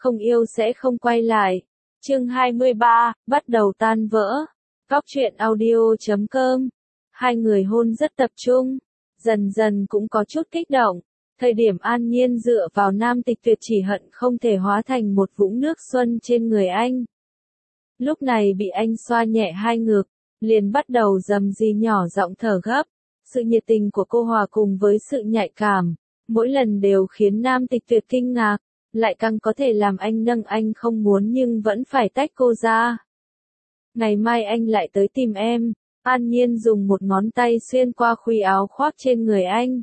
không yêu sẽ không quay lại. Chương 23, bắt đầu tan vỡ. Góc truyện audio.com. Hai người hôn rất tập trung, dần dần cũng có chút kích động. Thời điểm An Nhiên dựa vào Nam Tịch Tuyệt chỉ hận không thể hóa thành một vũng nước xuân trên người anh. Lúc này bị anh xoa nhẹ hai ngực, liền bắt đầu rầm rì nhỏ giọng thở gấp. Sự nhiệt tình của cô hòa cùng với sự nhạy cảm, mỗi lần đều khiến Nam Tịch Tuyệt kinh ngạc, lại càng có thể làm anh nâng anh không muốn nhưng vẫn phải tách cô ra. Ngày mai anh lại tới tìm em. An Nhiên dùng một ngón tay xuyên qua khuy áo khoác trên người anh.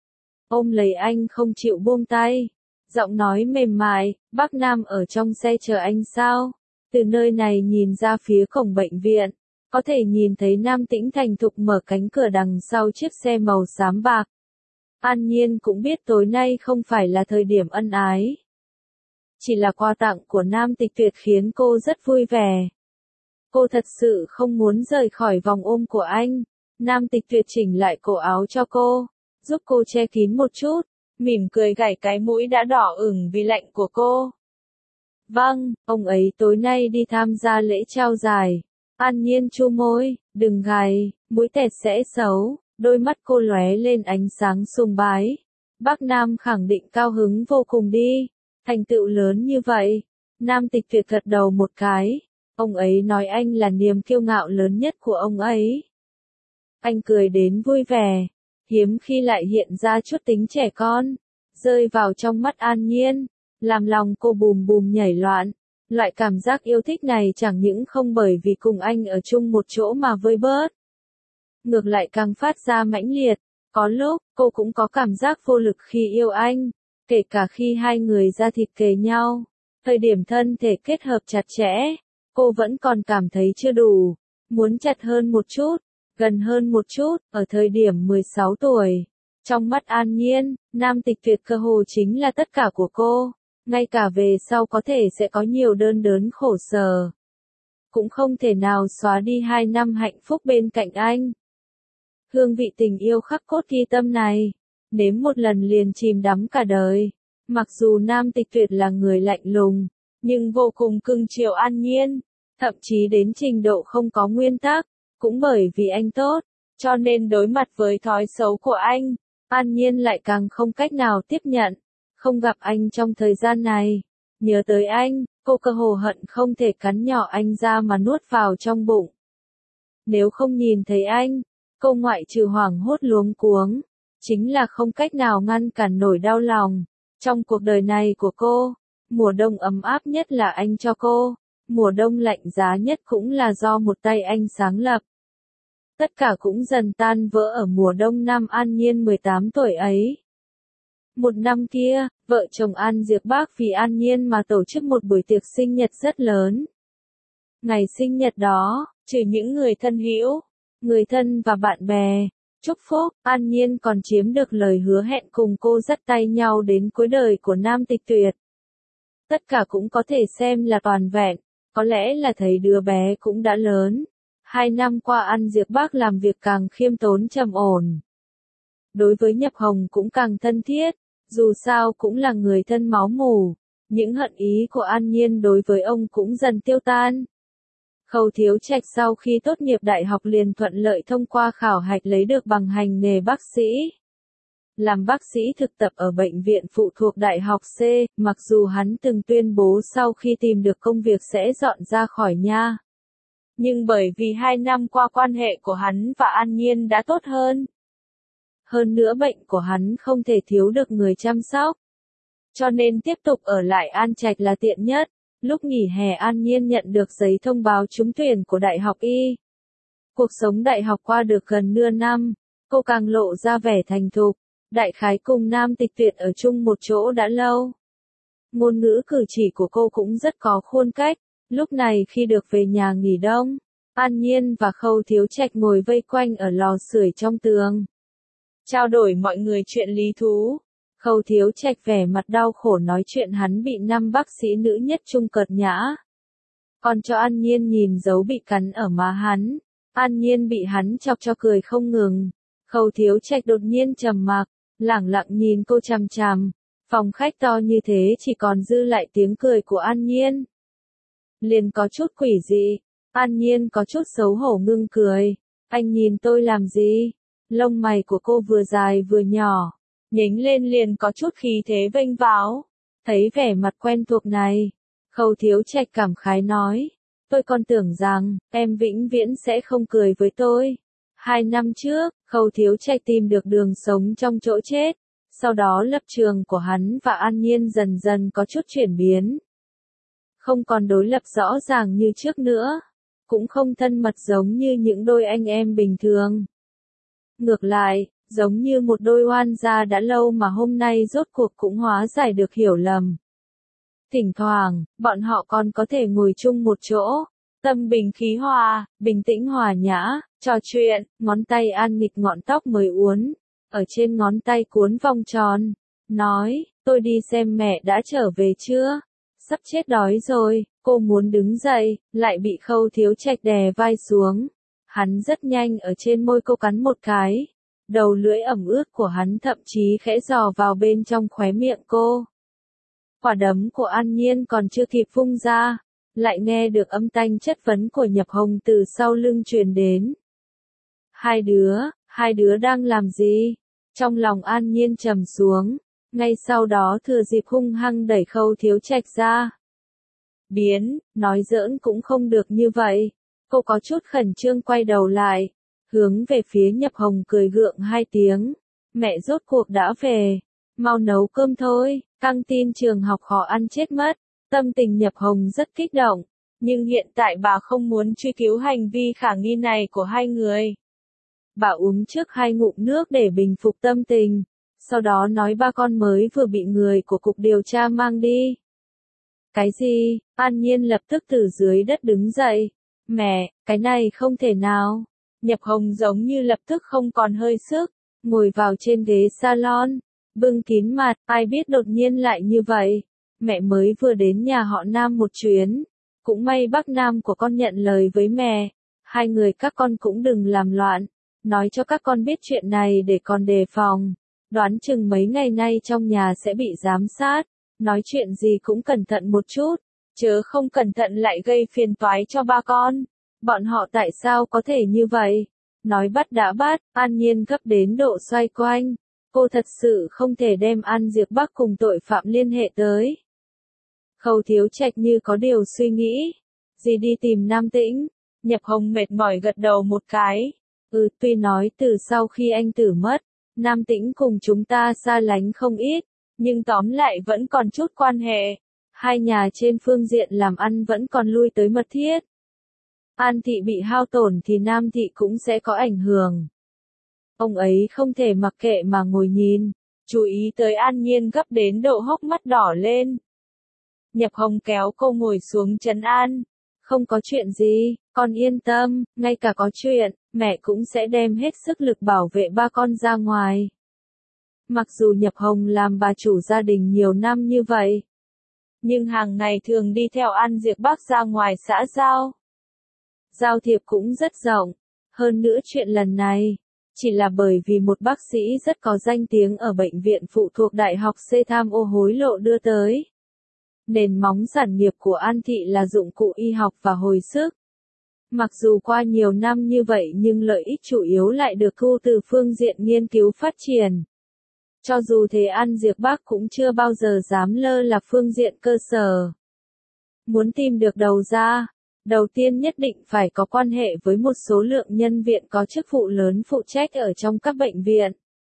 Ôm lấy anh không chịu buông tay. Giọng nói mềm mại, bác Nam ở trong xe chờ anh sao? Từ nơi này nhìn ra phía cổng bệnh viện, có thể nhìn thấy Nam Tĩnh thành thục mở cánh cửa đằng sau chiếc xe màu xám bạc. An Nhiên cũng biết tối nay không phải là thời điểm ân ái. Chỉ là quà tặng của Nam Tịch Tuyệt khiến cô rất vui vẻ. Cô thật sự không muốn rời khỏi vòng ôm của anh. Nam Tịch Tuyệt chỉnh lại cổ áo cho cô, giúp cô che kín một chút, mỉm cười gảy cái mũi đã đỏ ửng vì lạnh của cô. Vâng, ông ấy tối nay đi tham gia lễ trao giải. An Nhiên chu môi, đừng gầy, mũi tẹt sẽ xấu. Đôi mắt cô lóe lên ánh sáng sùng bái. Bác Nam khẳng định cao hứng vô cùng đi. Thành tựu lớn như vậy. Nam Tịch Tuyệt gật đầu một cái. Ông ấy nói anh là niềm kiêu ngạo lớn nhất của ông ấy. Anh cười đến vui vẻ, hiếm khi lại hiện ra chút tính trẻ con, rơi vào trong mắt An Nhiên, làm lòng cô bùm bùm nhảy loạn. Loại cảm giác yêu thích này chẳng những không bởi vì cùng anh ở chung một chỗ mà vơi bớt, ngược lại càng phát ra mãnh liệt. Có lúc, cô cũng có cảm giác vô lực khi yêu anh, kể cả khi hai người da thịt kề nhau, thời điểm thân thể kết hợp chặt chẽ. Cô vẫn còn cảm thấy chưa đủ, muốn chặt hơn một chút, gần hơn một chút. Ở thời điểm 16 tuổi, trong mắt An Nhiên, Nam Tịch Tuyệt cơ hồ chính là tất cả của cô, ngay cả về sau có thể sẽ có nhiều đớn đớn khổ sở, cũng không thể nào xóa đi 2 năm hạnh phúc bên cạnh anh. Hương vị tình yêu khắc cốt ghi tâm này, nếm một lần liền chìm đắm cả đời. Mặc dù Nam Tịch Tuyệt là người lạnh lùng, nhưng vô cùng cưng chiều An Nhiên, thậm chí đến trình độ không có nguyên tắc. Cũng bởi vì anh tốt, cho nên đối mặt với thói xấu của anh, An Nhiên lại càng không cách nào tiếp nhận. Không gặp anh trong thời gian này, nhớ tới anh, cô cơ hồ hận không thể cắn nhỏ anh ra mà nuốt vào trong bụng. Nếu không nhìn thấy anh, cô ngoại trừ hoảng hốt luống cuống, chính là không cách nào ngăn cản nổi đau lòng. Trong cuộc đời này của cô, mùa đông ấm áp nhất là anh cho cô, mùa đông lạnh giá nhất cũng là do một tay anh sáng lập. Tất cả cũng dần tan vỡ ở mùa đông năm An Nhiên 18 tuổi ấy. Một năm kia, vợ chồng An Diệc Bác vì An Nhiên mà tổ chức một buổi tiệc sinh nhật rất lớn. Ngày sinh nhật đó, trừ những người thân hữu, người thân và bạn bè chúc phúc, An Nhiên còn chiếm được lời hứa hẹn cùng cô dắt tay nhau đến cuối đời của Nam Tịch Tuyệt. Tất cả cũng có thể xem là toàn vẹn, có lẽ là thấy đứa bé cũng đã lớn. 2 năm qua An Diệc Bác làm việc càng khiêm tốn trầm ổn. Đối với Nhập Hồng cũng càng thân thiết, dù sao cũng là người thân máu mủ. Những hận ý của An Nhiên đối với ông cũng dần tiêu tan. Khâu Thiếu Trạch sau khi tốt nghiệp đại học liền thuận lợi thông qua khảo hạch lấy được bằng hành nghề bác sĩ. Làm bác sĩ thực tập ở bệnh viện phụ thuộc Đại học C, mặc dù hắn từng tuyên bố sau khi tìm được công việc sẽ dọn ra khỏi nha. Nhưng bởi vì 2 năm qua quan hệ của hắn và An Nhiên đã tốt hơn. Hơn nữa bệnh của hắn không thể thiếu được người chăm sóc. Cho nên tiếp tục ở lại An Trạch là tiện nhất. Lúc nghỉ hè An Nhiên nhận được giấy thông báo trúng tuyển của Đại học Y. Cuộc sống đại học qua được gần nửa năm, cô càng lộ ra vẻ thành thục. Đại khái cùng Nam Tịch Tuyệt ở chung một chỗ đã lâu. Ngôn ngữ cử chỉ của cô cũng rất có khuôn cách. Lúc này khi được về nhà nghỉ đông, An Nhiên và Khâu Thiếu Trạch ngồi vây quanh ở lò sưởi trong tường, trao đổi mọi người chuyện lý thú. Khâu Thiếu Trạch vẻ mặt đau khổ nói chuyện hắn bị 5 bác sĩ nữ nhất trung cợt nhã. Còn cho An Nhiên nhìn dấu bị cắn ở má hắn. An Nhiên bị hắn chọc cho cười không ngừng. Khâu Thiếu Trạch đột nhiên trầm mặc, lẳng lặng nhìn cô chằm chằm, Phòng khách to như thế chỉ còn dư lại tiếng cười của An Nhiên. Liền có chút quỷ dị, An Nhiên có chút xấu hổ ngưng cười. Anh nhìn tôi làm gì? Lông mày của cô vừa dài vừa nhỏ, nhếch lên liền có chút khí thế vênh váo. Thấy vẻ mặt quen thuộc này, Khâu Thiếu Trạch cảm khái nói, tôi còn tưởng rằng, em vĩnh viễn sẽ không cười với tôi. 2 năm trước, Khâu Thiếu Trạch tìm được đường sống trong chỗ chết, sau đó lập trường của hắn và An Nhiên dần dần có chút chuyển biến. Không còn đối lập rõ ràng như trước nữa, cũng không thân mật giống như những đôi anh em bình thường. Ngược lại, giống như một đôi oan gia đã lâu mà hôm nay rốt cuộc cũng hóa giải được hiểu lầm. Thỉnh thoảng, bọn họ còn có thể ngồi chung một chỗ, tâm bình khí hòa, bình tĩnh hòa nhã, trò chuyện, ngón tay An nghịch ngọn tóc mới uốn, ở trên ngón tay cuốn vòng tròn, nói, tôi đi xem mẹ đã trở về chưa? Sắp chết đói rồi, cô muốn đứng dậy, lại bị Khâu Thiếu Trạch đè vai xuống. Hắn rất nhanh ở trên môi cô cắn một cái, đầu lưỡi ẩm ướt của hắn thậm chí khẽ dò vào bên trong khóe miệng cô. Quả đấm của An Nhiên còn chưa kịp vung ra, lại nghe được âm thanh chất vấn của Nhập Hồng từ sau lưng truyền đến. Hai đứa đang làm gì? Trong lòng An Nhiên trầm xuống, ngay sau đó thừa dịp hung hăng đẩy Khâu Thiếu Trạch ra. Nói giỡn cũng không được như vậy. Cô có chút khẩn trương quay đầu lại, hướng về phía Nhập Hồng cười gượng 2 tiếng. Mẹ rốt cuộc đã về, mau nấu cơm thôi, căng tin trường học khó ăn chết mất. Tâm tình Nhập Hồng rất kích động, nhưng hiện tại bà không muốn truy cứu hành vi khả nghi này của hai người. Bà uống trước 2 ngụm nước để bình phục tâm tình, sau đó nói ba con mới vừa bị người của cục điều tra mang đi. Cái gì? An Nhiên lập tức từ dưới đất đứng dậy. Mẹ, cái này không thể nào. Nhập Hồng giống như lập tức không còn hơi sức, ngồi vào trên ghế salon, bưng kín mặt, ai biết đột nhiên lại như vậy. Mẹ mới vừa đến nhà họ Nam một chuyến, cũng may bác Nam của con nhận lời với mẹ, 2 người các con cũng đừng làm loạn, nói cho các con biết chuyện này để con đề phòng, đoán chừng mấy ngày nay trong nhà sẽ bị giám sát, nói chuyện gì cũng cẩn thận một chút, chớ không cẩn thận lại gây phiền toái cho ba con. Bọn họ tại sao có thể như vậy? Nói bắt đã bắt, An Nhiên gấp đến độ xoay quanh. Cô thật sự không thể đem An Diệp Bắc cùng tội phạm liên hệ tới. Khâu Thiếu Trạch như có điều suy nghĩ. Dì đi tìm Nam Tĩnh. Nhập Hồng mệt mỏi gật đầu một cái. Tuy nói từ sau khi anh Tử mất, Nam Tĩnh cùng chúng ta xa lánh không ít, nhưng tóm lại vẫn còn chút quan hệ. Hai nhà trên phương diện làm ăn vẫn còn lui tới mật thiết. An thị bị hao tổn thì Nam thị cũng sẽ có ảnh hưởng. Ông ấy không thể mặc kệ mà ngồi nhìn, chú ý tới An Nhiên gấp đến độ hốc mắt đỏ lên. Nhập Hồng kéo cô ngồi xuống trấn an. Không có chuyện gì, con yên tâm, ngay cả có chuyện, mẹ cũng sẽ đem hết sức lực bảo vệ ba con ra ngoài. Mặc dù Nhập Hồng làm bà chủ gia đình nhiều năm như vậy, nhưng hàng ngày thường đi theo An Diệp Bắc ra ngoài xã giao. Giao thiệp cũng rất rộng, hơn nữa chuyện lần này, chỉ là bởi vì một bác sĩ rất có danh tiếng ở bệnh viện phụ thuộc Đại học C tham ô hối lộ đưa tới. Nền móng sản nghiệp của An thị là dụng cụ y học và hồi sức. Mặc dù qua nhiều năm như vậy nhưng lợi ích chủ yếu lại được thu từ phương diện nghiên cứu phát triển. Cho dù thế An Diệp Bắc cũng chưa bao giờ dám lơ là phương diện cơ sở. Muốn tìm được đầu ra, đầu tiên nhất định phải có quan hệ với một số lượng nhân viên có chức vụ lớn phụ trách ở trong các bệnh viện.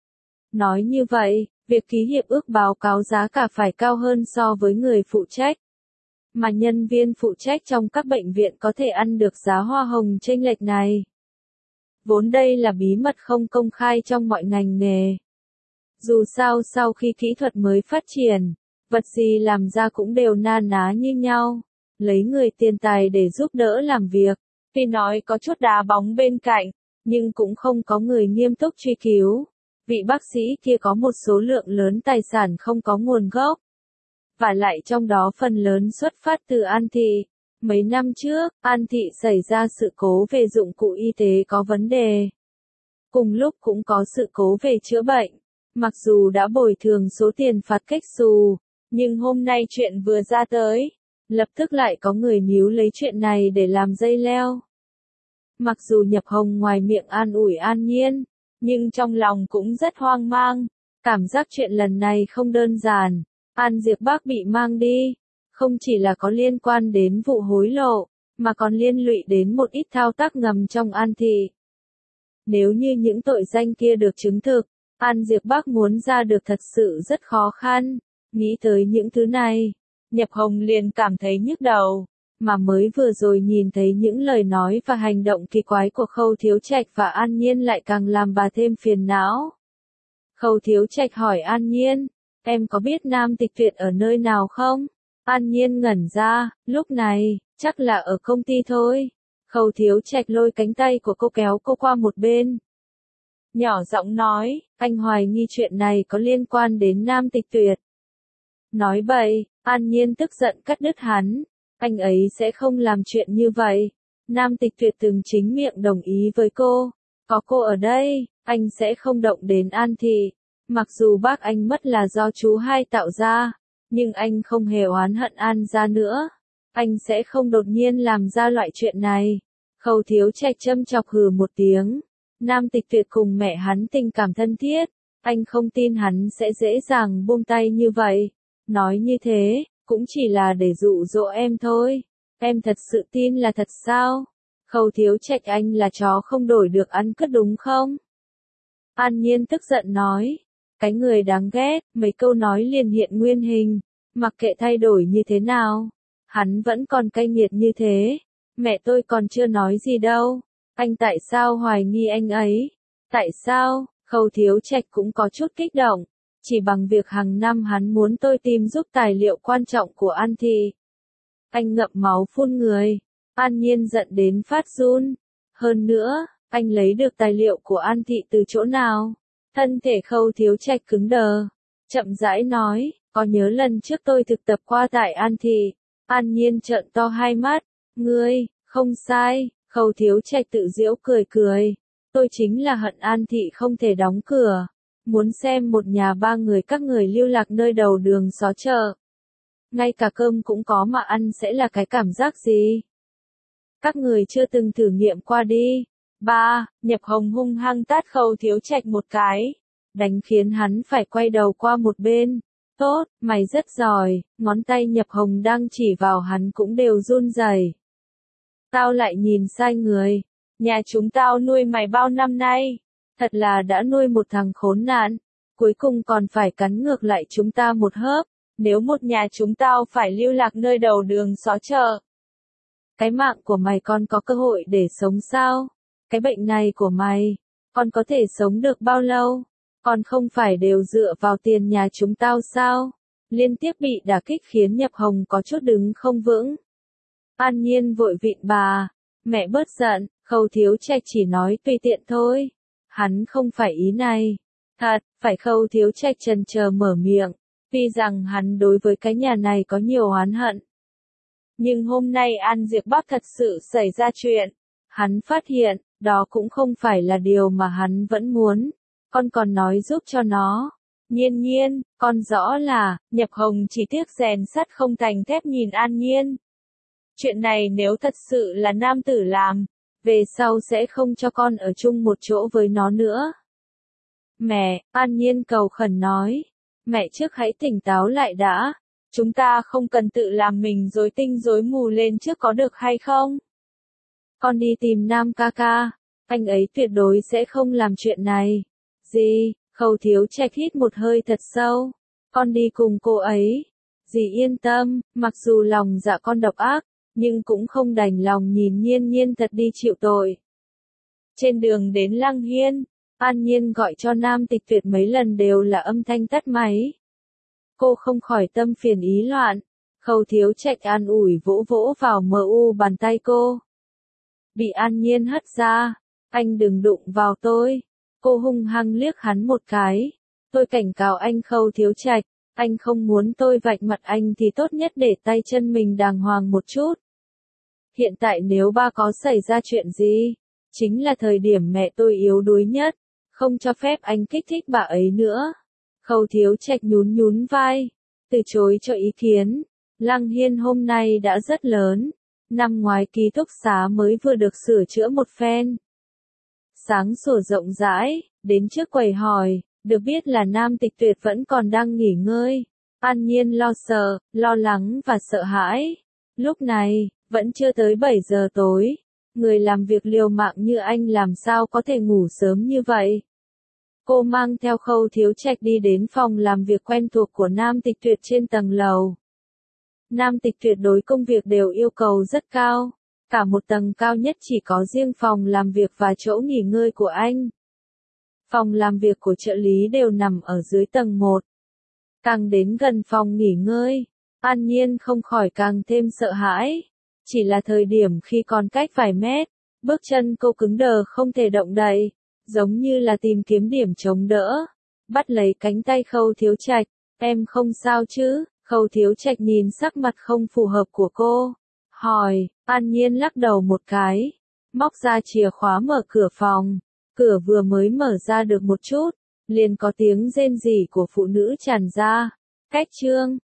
Nói như vậy, việc ký hiệp ước báo cáo giá cả phải cao hơn so với người phụ trách. Mà nhân viên phụ trách trong các bệnh viện có thể ăn được giá hoa hồng chênh lệch này. Vốn đây là bí mật không công khai trong mọi ngành nghề. Dù sao sau khi kỹ thuật mới phát triển, vật gì làm ra cũng đều na ná như nhau. Lấy người tiền tài để giúp đỡ làm việc, tuy nói có chút đá bóng bên cạnh, nhưng cũng không có người nghiêm túc truy cứu. Vị bác sĩ kia có một số lượng lớn tài sản không có nguồn gốc. Và lại trong đó phần lớn xuất phát từ An thị. Mấy năm trước, An thị xảy ra sự cố về dụng cụ y tế có vấn đề. Cùng lúc cũng có sự cố về chữa bệnh. Mặc dù đã bồi thường số tiền phạt cách xù, nhưng hôm nay chuyện vừa ra tới, lập tức lại có người níu lấy chuyện này để làm dây leo. Mặc dù Nhập Hồng ngoài miệng an ủi An Nhiên, nhưng trong lòng cũng rất hoang mang, cảm giác chuyện lần này không đơn giản. An Diệp Bác bị mang đi, không chỉ là có liên quan đến vụ hối lộ, mà còn liên lụy đến một ít thao tác ngầm trong An thị. Nếu như những tội danh kia được chứng thực, An Diệp Bác muốn ra được thật sự rất khó khăn. Nghĩ tới những thứ này, Nhập Hồng liền cảm thấy nhức đầu, mà mới vừa rồi nhìn thấy những lời nói và hành động kỳ quái của Khâu Thiếu Trạch và An Nhiên lại càng làm bà thêm phiền não. Khâu Thiếu Trạch hỏi An Nhiên, em có biết Nam Tịch Tuyệt ở nơi nào không? An Nhiên ngẩn ra, lúc này, chắc là ở công ty thôi. Khâu Thiếu Trạch lôi cánh tay của cô kéo cô qua một bên. Nhỏ giọng nói, anh hoài nghi chuyện này có liên quan đến Nam Tịch Tuyệt. Nói bậy, An Nhiên tức giận cắt đứt hắn. Anh ấy sẽ không làm chuyện như vậy. Nam Tịch Tuyệt từng chính miệng đồng ý với cô. Có cô ở đây, anh sẽ không động đến An thị. Mặc dù bác anh mất là do chú hai tạo ra, nhưng anh không hề oán hận An gia nữa. Anh sẽ không đột nhiên làm ra loại chuyện này. Khâu Thiếu Trạch châm chọc hừ một tiếng. Nam Tịch Tuyệt cùng mẹ hắn tình cảm thân thiết. Anh không tin hắn sẽ dễ dàng buông tay như vậy. Nói như thế, cũng chỉ là để dụ dỗ em thôi. Em thật sự tin là thật sao? Khâu Thiếu Trạch anh là chó không đổi được ăn cất đúng không? An Nhiên tức giận nói. Cái người đáng ghét, mấy câu nói liền hiện nguyên hình. Mặc kệ thay đổi như thế nào, hắn vẫn còn cay nghiệt như thế. Mẹ tôi còn chưa nói gì đâu. Anh tại sao hoài nghi anh ấy? Tại sao? Khâu Thiếu Trạch cũng có chút kích động. Chỉ bằng việc hàng năm hắn muốn tôi tìm giúp tài liệu quan trọng của An thị. Anh ngậm máu phun người. An Nhiên giận đến phát run. Hơn nữa, anh lấy được tài liệu của An thị từ chỗ nào? Thân thể Khâu Thiếu Trạch cứng đờ. Chậm rãi nói, có nhớ lần trước tôi thực tập qua tại An thị? An Nhiên trợn to hai mắt. Ngươi, không sai. Khâu Thiếu Trạch tự giễu cười cười. Tôi chính là hận An thị không thể đóng cửa. Muốn xem một nhà ba người các người lưu lạc nơi đầu đường xó chợ. Ngay cả cơm cũng có mà ăn sẽ là cái cảm giác gì? Các người chưa từng thử nghiệm qua đi. Ba, Nhập Hồng hung hăng tát Khâu Thiếu Trạch một cái. Đánh khiến hắn phải quay đầu qua một bên. Tốt, mày rất giỏi, ngón tay Nhập Hồng đang chỉ vào hắn cũng đều run rẩy. Tao lại nhìn sai người. Nhà chúng tao nuôi mày bao năm nay. Thật là đã nuôi một thằng khốn nạn. Cuối cùng còn phải cắn ngược lại chúng ta một hớp. Nếu một nhà chúng tao phải lưu lạc nơi đầu đường xó chợ. Cái mạng của mày còn có cơ hội để sống sao? Cái bệnh này của mày, còn có thể sống được bao lâu? Còn không phải đều dựa vào tiền nhà chúng tao sao? Liên tiếp bị đả kích khiến Nhập Hồng có chút đứng không vững. An Nhiên vội vịn bà. Mẹ bớt giận, Khâu Thiếu Trạch chỉ nói tùy tiện thôi. Hắn không phải ý này. Thật, phải Khâu Thiếu Trạch chần chờ mở miệng. Tuy rằng hắn đối với cái nhà này có nhiều oán hận. Nhưng hôm nay An Diệp Bắc thật sự xảy ra chuyện. Hắn phát hiện, đó cũng không phải là điều mà hắn vẫn muốn. Con còn nói giúp cho nó. Nhiên Nhiên, con rõ là, Nhập Hồng chỉ tiếc rèn sắt không thành thép nhìn An Nhiên. Chuyện này nếu thật sự là nam tử làm, về sau sẽ không cho con ở chung một chỗ với nó nữa. Mẹ, An Nhiên cầu khẩn nói. Mẹ trước hãy tỉnh táo lại đã. Chúng ta không cần tự làm mình rối tinh rối mù lên trước có được hay không? Con đi tìm Nam ca ca. Anh ấy tuyệt đối sẽ không làm chuyện này. Dì, Khâu Thiếu Trạch hít một hơi thật sâu. Con đi cùng cô ấy. Dì yên tâm, mặc dù lòng dạ con độc ác, nhưng cũng không đành lòng nhìn Nhiên Nhiên thật đi chịu tội. Trên đường đến Lăng Hiên, An Nhiên gọi cho Nam Tịch Tuyệt mấy lần đều là âm thanh tắt máy. Cô không khỏi tâm phiền ý loạn. Khâu Thiếu Trạch an ủi vỗ vỗ vào bàn tay cô. Bị An Nhiên hất ra. Anh đừng đụng vào tôi. Cô hung hăng liếc hắn một cái. Tôi cảnh cáo anh Khâu Thiếu Trạch. Anh không muốn tôi vạch mặt anh thì tốt nhất để tay chân mình đàng hoàng một chút. Hiện tại nếu ba có xảy ra chuyện gì, chính là thời điểm mẹ tôi yếu đuối nhất. Không cho phép anh kích thích bà ấy nữa. Khâu Thiếu Trạch nhún nhún vai, từ chối cho ý kiến. Lăng Hiên hôm nay đã rất lớn, năm ngoái ký túc xá mới vừa được sửa chữa một phen. Sáng sủa rộng rãi, đến trước quầy hỏi, được biết là Nam Tịch Tuyệt vẫn còn đang nghỉ ngơi. An Nhiên lo sợ, lo lắng và sợ hãi. Lúc này, vẫn chưa tới 7 giờ tối. Người làm việc liều mạng như anh làm sao có thể ngủ sớm như vậy? Cô mang theo Khâu Thiếu Trạch đi đến phòng làm việc quen thuộc của Nam Tịch Tuyệt trên tầng lầu. Nam Tịch Tuyệt đối công việc đều yêu cầu rất cao. Cả một tầng cao nhất chỉ có riêng phòng làm việc và chỗ nghỉ ngơi của anh. Phòng làm việc của trợ lý đều nằm ở dưới tầng 1. Càng đến gần phòng nghỉ ngơi, An Nhiên không khỏi càng thêm sợ hãi. Chỉ là thời điểm khi còn cách vài mét, bước chân cô cứng đờ không thể động đậy, giống như là tìm kiếm điểm chống đỡ. Bắt lấy cánh tay Khâu Thiếu Trạch, em không sao chứ? Khâu Thiếu Trạch nhìn sắc mặt không phù hợp của cô, hỏi. An Nhiên lắc đầu một cái, móc ra chìa khóa mở cửa phòng. Cửa vừa mới mở ra được một chút, liền có tiếng rên rỉ của phụ nữ tràn ra. Cách Trương,